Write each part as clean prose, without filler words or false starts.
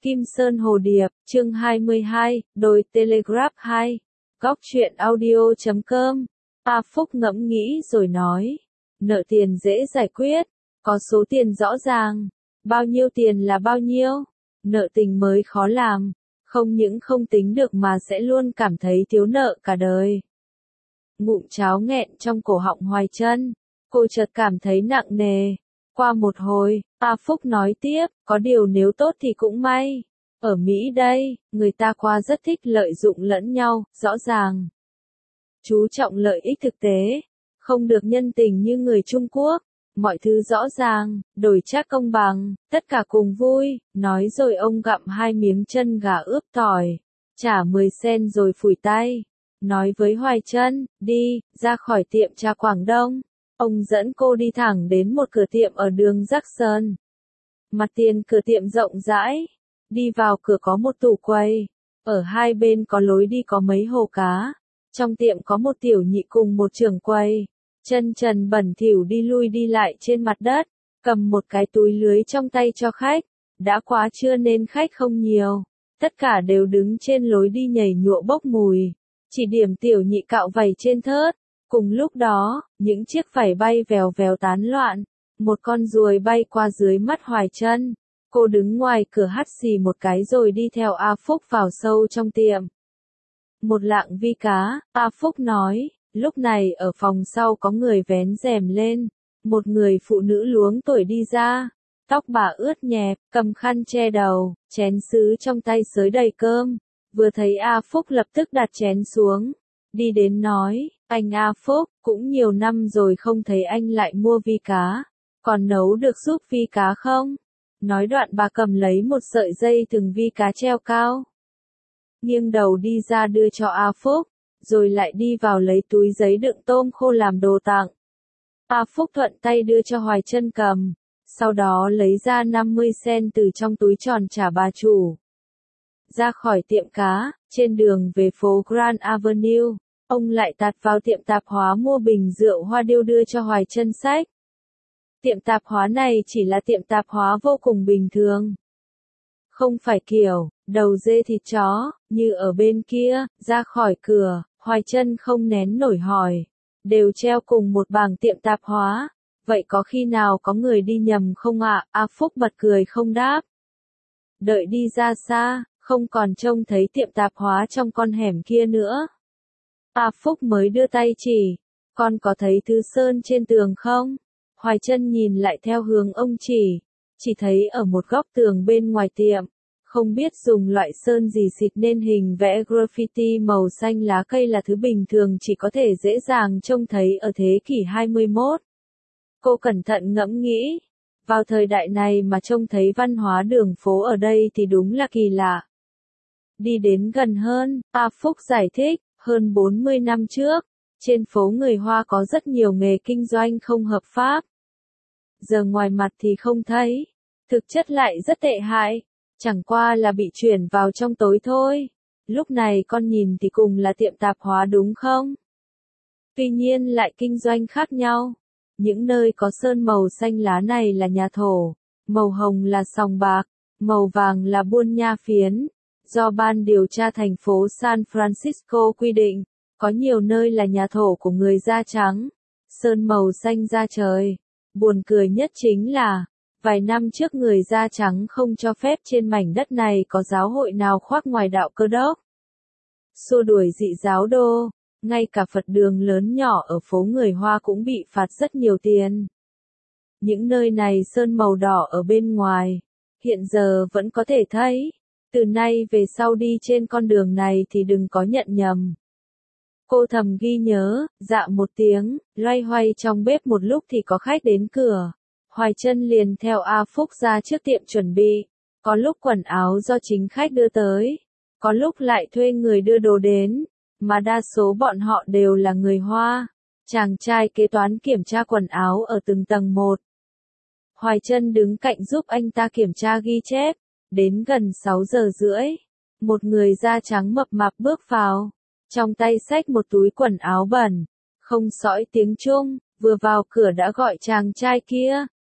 Kim Sơn Hồ Điệp, chương 22, đồi Telegraph 2. Góc truyện audio.com. A Phúc ngẫm nghĩ rồi nói. Nợ tiền dễ giải quyết. Có số tiền rõ ràng. Bao nhiêu tiền là bao nhiêu? Nợ tình mới khó làm. Không những không tính được mà sẽ luôn cảm thấy thiếu nợ cả đời. Ngụm cháo nghẹn trong cổ họng Hoài Trân. Cô chợt cảm thấy nặng nề. Qua một hồi, A Phúc nói tiếp, có điều nếu tốt thì cũng may. Ở Mỹ đây, người ta qua rất thích lợi dụng lẫn nhau, rõ ràng. Chú trọng lợi ích thực tế, không được nhân tình như người Trung Quốc. Mọi thứ rõ ràng, đổi trác công bằng, tất cả cùng vui. Nói rồi ông gặm 2 miếng chân gà ướp tỏi, trả 10 sen rồi phủi tay. Nói với Hoài Trân, đi, ra khỏi tiệm trà Quảng Đông. Ông dẫn cô đi thẳng đến một cửa tiệm ở đường Jackson. Mặt tiền cửa tiệm rộng rãi. Đi vào cửa có một tủ quầy. Ở hai bên có lối đi có mấy hồ cá. Trong tiệm có một tiểu nhị cùng một trưởng quầy. Chân trần bẩn thỉu đi lui đi lại trên mặt đất. Cầm một cái túi lưới trong tay cho khách. Đã quá trưa nên khách không nhiều. Tất cả đều đứng trên lối đi nhảy nhụa bốc mùi. Chỉ điểm tiểu nhị cạo vảy trên thớt. Cùng lúc đó, những chiếc vảy bay vèo vèo tán loạn. Một con ruồi bay qua dưới mắt Hoài Trân. Cô đứng ngoài cửa hắt xì một cái rồi đi theo A Phúc vào sâu trong tiệm. Một lạng vi cá, A Phúc nói. Lúc này ở phòng sau có người vén rèm lên. Một người phụ nữ luống tuổi đi ra. Tóc bà ướt nhẹp, cầm khăn che đầu, chén sứ trong tay xới đầy cơm. Vừa thấy A Phúc lập tức đặt chén xuống. Đi đến nói, anh A Phúc, cũng nhiều năm rồi không thấy anh lại mua vi cá. Còn nấu được giúp vi cá không? Nói đoạn bà cầm lấy một sợi dây thừng vi cá treo cao. Nghiêng đầu đi ra đưa cho A Phúc, rồi lại đi vào lấy túi giấy đựng tôm khô làm đồ tặng. A Phúc thuận tay đưa cho Hoài Trân cầm, sau đó lấy ra 50 sen từ trong túi tròn trả bà chủ. Ra khỏi tiệm cá, trên đường về phố Grand Avenue, ông lại tạt vào tiệm tạp hóa mua bình rượu hoa điêu đưa cho Hoài Trân xách. Tiệm tạp hóa này chỉ là tiệm tạp hóa vô cùng bình thường. Không phải kiểu, đầu dê thịt chó, như ở bên kia. Ra khỏi cửa, Hoài Trân không nén nổi hỏi. Đều treo cùng một bảng tiệm tạp hóa. Vậy có khi nào có người đi nhầm không ạ? A Phúc bật cười không đáp. Đợi đi ra xa, không còn trông thấy tiệm tạp hóa trong con hẻm kia nữa. A Phúc mới đưa tay chỉ. Con có thấy thứ sơn trên tường không? Hoài Trân nhìn lại theo hướng ông chỉ thấy ở một góc tường bên ngoài tiệm. Không biết dùng loại sơn gì xịt nên hình vẽ graffiti màu xanh lá cây là thứ bình thường chỉ có thể dễ dàng trông thấy ở thế kỷ 21. Cô cẩn thận ngẫm nghĩ. Vào thời đại này mà trông thấy văn hóa đường phố ở đây thì đúng là kỳ lạ. Đi đến gần hơn, A Phúc giải thích, hơn 40 năm trước, trên phố người Hoa có rất nhiều nghề kinh doanh không hợp pháp. Giờ ngoài mặt thì không thấy, thực chất lại rất tệ hại, chẳng qua là bị chuyển vào trong tối thôi. Lúc này con nhìn thì cùng là tiệm tạp hóa đúng không? Tuy nhiên lại kinh doanh khác nhau. Những nơi có sơn màu xanh lá này là nhà thổ, màu hồng là sòng bạc, màu vàng là buôn nha phiến. Do ban điều tra thành phố San Francisco quy định, có nhiều nơi là nhà thổ của người da trắng, sơn màu xanh da trời. Buồn cười nhất chính là, vài năm trước người da trắng không cho phép trên mảnh đất này có giáo hội nào khoác ngoài đạo Cơ đốc. Xua đuổi dị giáo đô, ngay cả Phật đường lớn nhỏ ở phố người Hoa cũng bị phạt rất nhiều tiền. Những nơi này sơn màu đỏ ở bên ngoài, hiện giờ vẫn có thể thấy. Từ nay về sau đi trên con đường này thì đừng có nhận nhầm. Cô thầm ghi nhớ, dạ một tiếng, loay hoay trong bếp một lúc thì có khách đến cửa. Hoài Trân liền theo A Phúc ra trước tiệm chuẩn bị. Có lúc quần áo do chính khách đưa tới, có lúc lại thuê người đưa đồ đến, mà đa số bọn họ đều là người Hoa. Chàng trai kế toán kiểm tra quần áo ở từng tầng một. Hoài Trân đứng cạnh giúp anh ta kiểm tra ghi chép. Đến gần 6 giờ rưỡi, một người da trắng mập mạp bước vào, trong tay xách một túi quần áo bẩn, không sõi tiếng Trung, vừa vào cửa đã gọi chàng trai kia,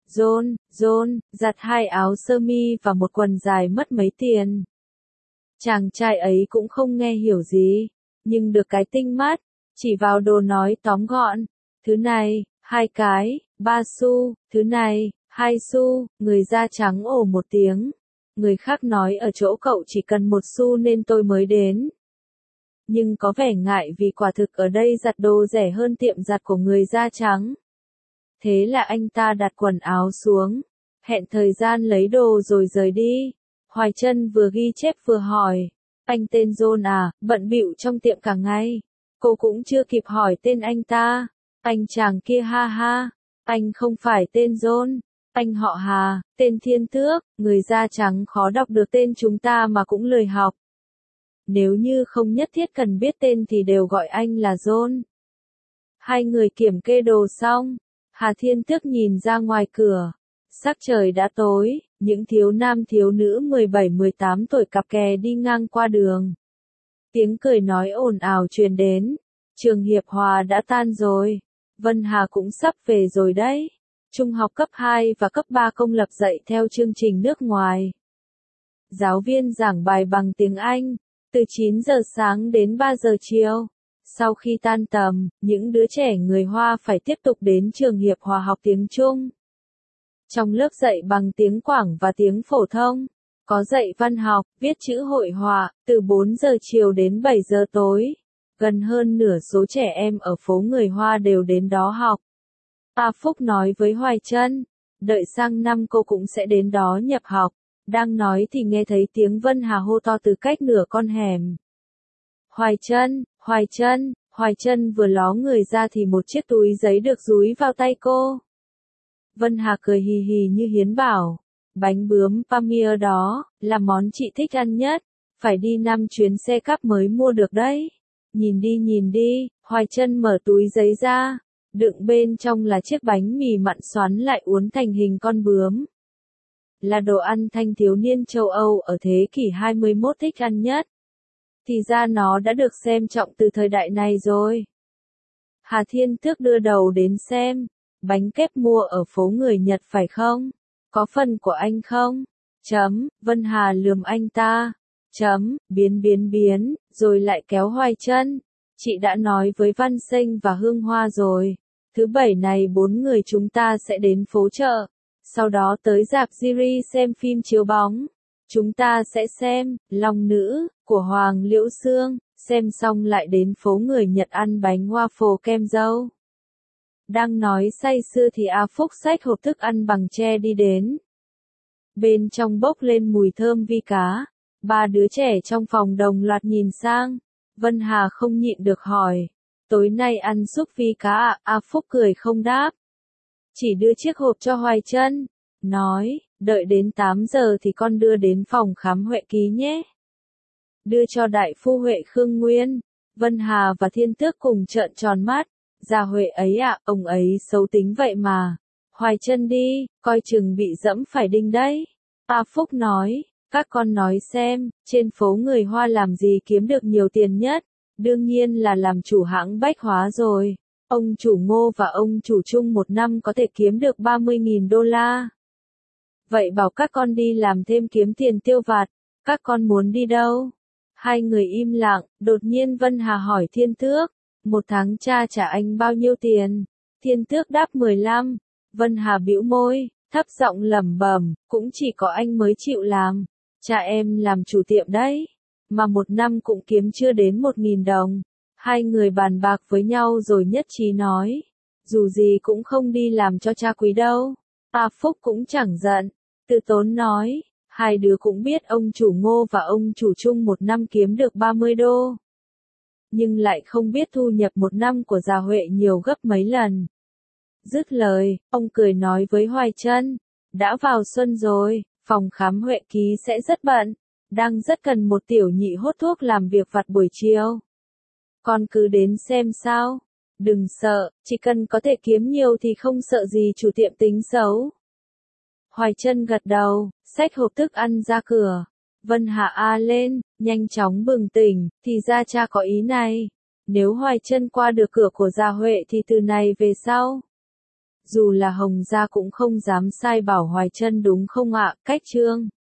John, giặt 2 áo sơ mi và một quần dài mất mấy tiền. Chàng trai ấy cũng không nghe hiểu gì, nhưng được cái tinh mắt, chỉ vào đồ nói tóm gọn. Thứ này, 2 cái, 3 xu, thứ này, 2 xu, người da trắng ồ một tiếng. Người khác nói ở chỗ cậu chỉ cần 1 xu nên tôi mới đến. Nhưng có vẻ ngại vì quả thực ở đây giặt đồ rẻ hơn tiệm giặt của người da trắng. Thế là anh ta đặt quần áo xuống, hẹn thời gian lấy đồ rồi rời đi. Hoài Trân vừa ghi chép vừa hỏi, anh tên John à, bận bịu trong tiệm cả ngày. Cô cũng chưa kịp hỏi tên anh ta. Anh chàng kia ha ha, anh không phải tên John, anh họ Hà, tên Thiên Tước, người da trắng khó đọc được tên chúng ta mà cũng lười học. Nếu như không nhất thiết cần biết tên thì đều gọi anh là John. Hai người kiểm kê đồ xong, Hà Thiên Tước nhìn ra ngoài cửa. Sắc trời đã tối, những thiếu nam thiếu nữ 17-18 tuổi cặp kè đi ngang qua đường. Tiếng cười nói ồn ào truyền đến. Trường Hiệp Hòa đã tan rồi. Vân Hà cũng sắp về rồi đấy. Trung học cấp 2 và cấp 3 công lập dạy theo chương trình nước ngoài. Giáo viên giảng bài bằng tiếng Anh, từ 9 giờ sáng đến 3 giờ chiều. Sau khi tan tầm, những đứa trẻ người Hoa phải tiếp tục đến trường Hiệp Hòa học tiếng Trung. Trong lớp dạy bằng tiếng Quảng và tiếng phổ thông, có dạy văn học, viết chữ hội họa, từ 4 giờ chiều đến 7 giờ tối. Gần hơn nửa số trẻ em ở phố người Hoa đều đến đó học. A Phúc nói với Hoài Trân, đợi sang năm cô cũng sẽ đến đó nhập học. Đang nói thì nghe thấy tiếng Vân Hà hô to từ cách nửa con hẻm. Hoài Trân vừa ló người ra thì một chiếc túi giấy được dúi vào tay cô. Vân Hà cười hì hì như hiến bảo, bánh bướm Pamir đó, là món chị thích ăn nhất, phải đi 5 chuyến xe cắp mới mua được đấy. Nhìn đi, Hoài Trân mở túi giấy ra, đựng bên trong là chiếc bánh mì mặn xoắn lại uốn thành hình con bướm. Là đồ ăn thanh thiếu niên châu Âu ở thế kỷ 21 thích ăn nhất. Thì ra nó đã được xem trọng từ thời đại này rồi. Hà Thiên Tước đưa đầu đến xem. Bánh kép mua ở phố người Nhật phải không? Có phần của anh không? Vân Hà lườm anh ta. Biến, rồi lại kéo Hoài Trân. Chị đã nói với Văn Sinh và Hương Hoa rồi. Thứ Bảy này 4 người chúng ta sẽ đến phố chợ. Sau đó tới rạp Giri xem phim chiếu bóng. Chúng ta sẽ xem Long Nữ của Hoàng Liễu Sương. Xem xong lại đến phố người Nhật ăn bánh waffle kem dâu. Đang nói say sưa thì A Phúc xách hộp thức ăn bằng tre đi đến. Bên trong bốc lên mùi thơm vi cá. 3 đứa trẻ trong phòng đồng loạt nhìn sang. Vân Hà không nhịn được hỏi. Tối nay ăn súp vi cá à? A Phúc cười không đáp. Chỉ đưa chiếc hộp cho Hoài Trân. Nói, đợi đến 8 giờ thì con đưa đến phòng khám Huệ Ký nhé. Đưa cho đại phu Huệ Khương Nguyên. Vân Hà và Thiên Tước cùng trợn tròn mắt. Già Huệ ấy ạ, ông ấy xấu tính vậy mà. Hoài Trân đi, coi chừng bị dẫm phải đinh đấy. A Phúc nói, các con nói xem, trên phố người Hoa làm gì kiếm được nhiều tiền nhất? Đương nhiên là làm chủ hãng bách hóa rồi. Ông chủ Ngô và ông chủ Trung một năm có thể kiếm được 30.000 đô la. Vậy bảo các con đi làm thêm kiếm tiền tiêu vặt. Các con muốn đi đâu? Hai người im lặng, đột nhiên Vân Hà hỏi Thiên Tước. 1 tháng cha trả anh bao nhiêu tiền? Thiên Tước đáp 15. Vân Hà bĩu môi, thấp giọng lẩm bẩm, cũng chỉ có anh mới chịu làm. Cha em làm chủ tiệm đấy, mà 1 năm cũng kiếm chưa đến 1.000 đồng. Hai người bàn bạc với nhau rồi nhất trí nói, dù gì cũng không đi làm cho cha quý đâu. A Phúc cũng chẳng giận, từ tốn nói, hai đứa cũng biết ông chủ Ngô và ông chủ Trung 1 năm kiếm được 30 đô. Nhưng lại không biết thu nhập 1 năm của già Huệ nhiều gấp mấy lần. Dứt lời, ông cười nói với Hoài Trân, đã vào xuân rồi, phòng khám Huệ Ký sẽ rất bận, đang rất cần một tiểu nhị hốt thuốc làm việc vặt buổi chiều. Con cứ đến xem sao, đừng sợ, chỉ cần có thể kiếm nhiều thì không sợ gì chủ tiệm tính xấu. Hoài Trân gật đầu, xách hộp thức ăn ra cửa. Vân Hạ a lên, nhanh chóng bừng tỉnh, thì ra cha có ý này. Nếu Hoài Trân qua được cửa của già Huệ thì từ này về sau, dù là Hồng gia cũng không dám sai bảo Hoài Trân đúng không ạ, cách chương.